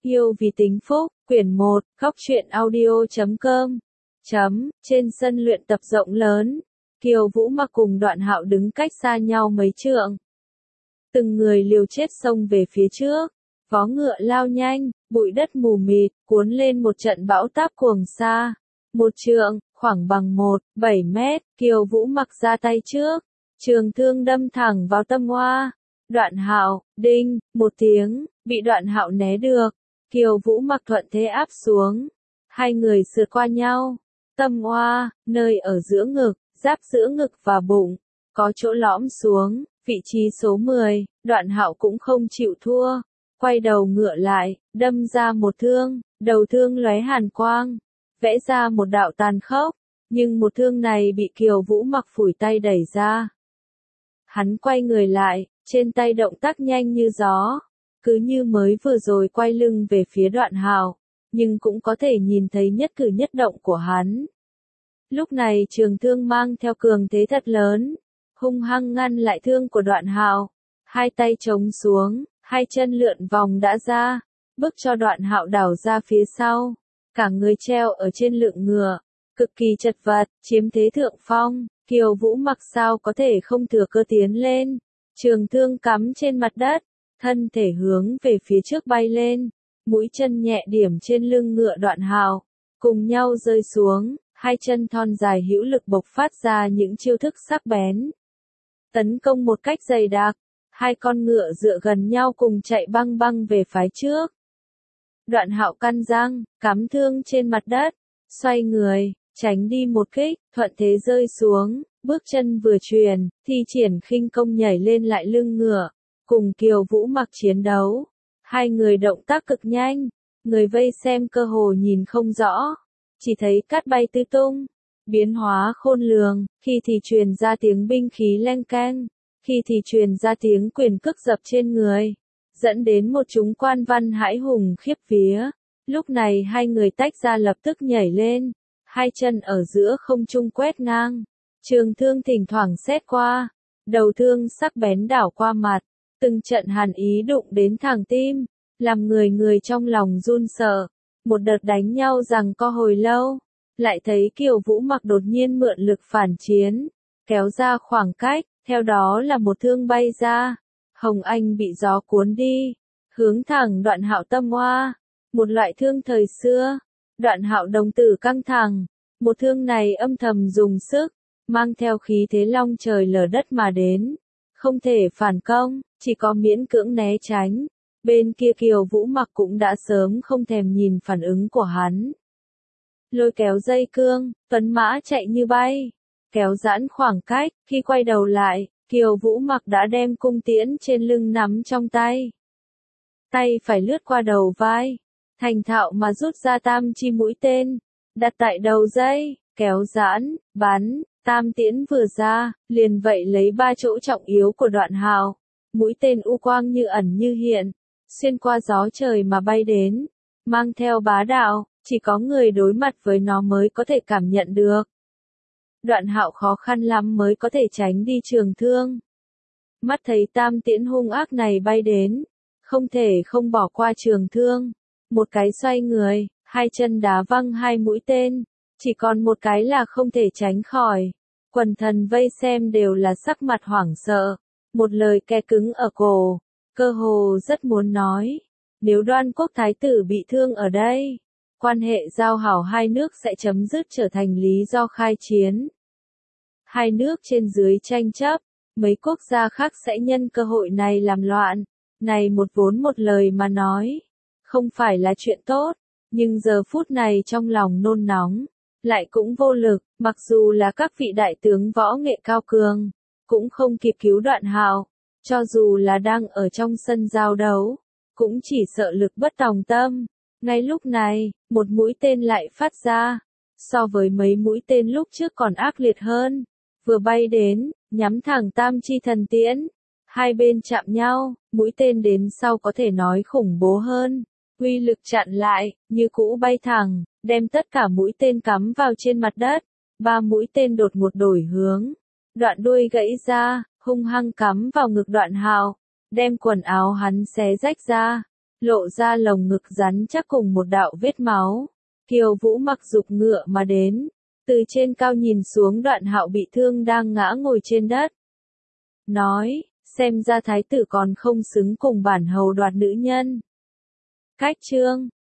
Yêu vì tính phúc, quyển 1, Góc truyện audio.com. Trên sân luyện tập rộng lớn, Kiều Vũ Mặc cùng Đoạn Hạo đứng cách xa nhau mấy trượng. Từng người liều chết xông về phía trước, vó ngựa lao nhanh, bụi đất mù mịt, cuốn lên một trận bão táp cuồng xa. Một trượng, khoảng bằng 1,7 mét, Kiều Vũ Mặc ra tay trước, trường thương đâm thẳng vào tâm hoa. Đoạn Hạo, đinh, một tiếng, bị Đoạn Hạo né được. Kiều Vũ Mặc thuận thế áp xuống. Hai người sượt qua nhau. Tâm hoa, nơi ở giữa ngực, giáp giữa ngực và bụng, có chỗ lõm xuống, vị trí số 10, Đoạn Hạo cũng không chịu thua. Quay đầu ngựa lại, đâm ra một thương, đầu thương lóe hàn quang, vẽ ra một đạo tàn khốc, nhưng một thương này bị Kiều Vũ Mặc phủi tay đẩy ra. Hắn quay người lại, trên tay động tác nhanh như gió, cứ như mới vừa rồi quay lưng về phía Đoạn Hạo, nhưng cũng có thể nhìn thấy nhất cử nhất động của hắn. Lúc này trường thương mang theo cường thế thật lớn, hung hăng ngăn lại thương của Đoạn Hạo, hai tay chống xuống, hai chân lượn vòng đã ra, bức cho Đoạn Hạo đảo ra phía sau, cả người treo ở trên lưng ngựa, cực kỳ chật vật, chiếm thế thượng phong. Kiều Vũ Mặc sao có thể không thừa cơ tiến lên, trường thương cắm trên mặt đất, thân thể hướng về phía trước bay lên, mũi chân nhẹ điểm trên lưng ngựa Đoạn Hạo, cùng nhau rơi xuống, hai chân thon dài hữu lực bộc phát ra những chiêu thức sắc bén. Tấn công một cách dày đặc, hai con ngựa dựa gần nhau cùng chạy băng băng về phía trước. Đoạn Hạo căn răng, cắm thương trên mặt đất, xoay người, tránh đi một kích, thuận thế rơi xuống, bước chân vừa truyền, thi triển khinh công nhảy lên lại lưng ngựa, cùng Kiều Vũ Mặc chiến đấu. Hai người động tác cực nhanh, người vây xem cơ hồ nhìn không rõ, chỉ thấy cát bay tứ tung, biến hóa khôn lường, khi thì truyền ra tiếng binh khí leng keng, khi thì truyền ra tiếng quyền cước dập trên người, dẫn đến một chúng quan văn hãi hùng khiếp vía. Lúc này hai người tách ra lập tức nhảy lên, hai chân ở giữa không trung quét ngang, trường thương thỉnh thoảng xét qua, đầu thương sắc bén đảo qua mặt, từng trận hàn ý đụng đến thẳng tim, làm người trong lòng run sợ. Một đợt đánh nhau giằng co hồi lâu, lại thấy Kiều Vũ Mặc đột nhiên mượn lực phản chiến, kéo ra khoảng cách, theo đó là một thương bay ra, Hồng Anh bị gió cuốn đi, hướng thẳng Đoạn Hạo tâm hoa, một loại thương thời xưa. Đoạn Hạo đồng tử căng thẳng, một thương này âm thầm dùng sức, mang theo khí thế long trời lở đất mà đến, không thể phản công, chỉ có miễn cưỡng né tránh. Bên kia Kiều Vũ Mặc cũng đã sớm không thèm nhìn phản ứng của hắn. Lôi kéo dây cương, tuấn mã chạy như bay, kéo giãn khoảng cách, khi quay đầu lại, Kiều Vũ Mặc đã đem cung tiễn trên lưng nắm trong tay. Tay phải lướt qua đầu vai, thành thạo mà rút ra tam chi mũi tên, đặt tại đầu dây, kéo giãn, bắn, tam tiễn vừa ra, liền vậy lấy ba chỗ trọng yếu của Đoạn Hạo, mũi tên u quang như ẩn như hiện, xuyên qua gió trời mà bay đến, mang theo bá đạo, chỉ có người đối mặt với nó mới có thể cảm nhận được. Đoạn Hạo khó khăn lắm mới có thể tránh đi trường thương. Mắt thấy tam tiễn hung ác này bay đến, không thể không bỏ qua trường thương, một cái xoay người, hai chân đá văng hai mũi tên, chỉ còn một cái là không thể tránh khỏi. Quần thần vây xem đều là sắc mặt hoảng sợ, một lời kè cứng ở cổ, cơ hồ rất muốn nói, nếu Đoan Quốc thái tử bị thương ở đây, quan hệ giao hảo hai nước sẽ chấm dứt trở thành lý do khai chiến. Hai nước trên dưới tranh chấp, mấy quốc gia khác sẽ nhân cơ hội này làm loạn, này một vốn một lời mà nói, không phải là chuyện tốt, nhưng giờ phút này trong lòng nôn nóng, lại cũng vô lực, mặc dù là các vị đại tướng võ nghệ cao cường, cũng không kịp cứu Đoạn Hạo, cho dù là đang ở trong sân giao đấu, cũng chỉ sợ lực bất tòng tâm. Ngay lúc này, một mũi tên lại phát ra, so với mấy mũi tên lúc trước còn ác liệt hơn, vừa bay đến, nhắm thẳng tam chi thần tiễn, hai bên chạm nhau, mũi tên đến sau có thể nói khủng bố hơn, uy lực chặn lại, như cũ bay thẳng, đem tất cả mũi tên cắm vào trên mặt đất, ba mũi tên đột ngột đổi hướng, đoạn đuôi gãy ra, hung hăng cắm vào ngực Đoạn Hạo, đem quần áo hắn xé rách ra, lộ ra lồng ngực rắn chắc cùng một đạo vết máu. Kiều Vũ mặc giục ngựa mà đến, từ trên cao nhìn xuống Đoạn Hạo bị thương đang ngã ngồi trên đất. Nói, xem ra thái tử còn không xứng cùng bản hầu đoạt nữ nhân. Cách chương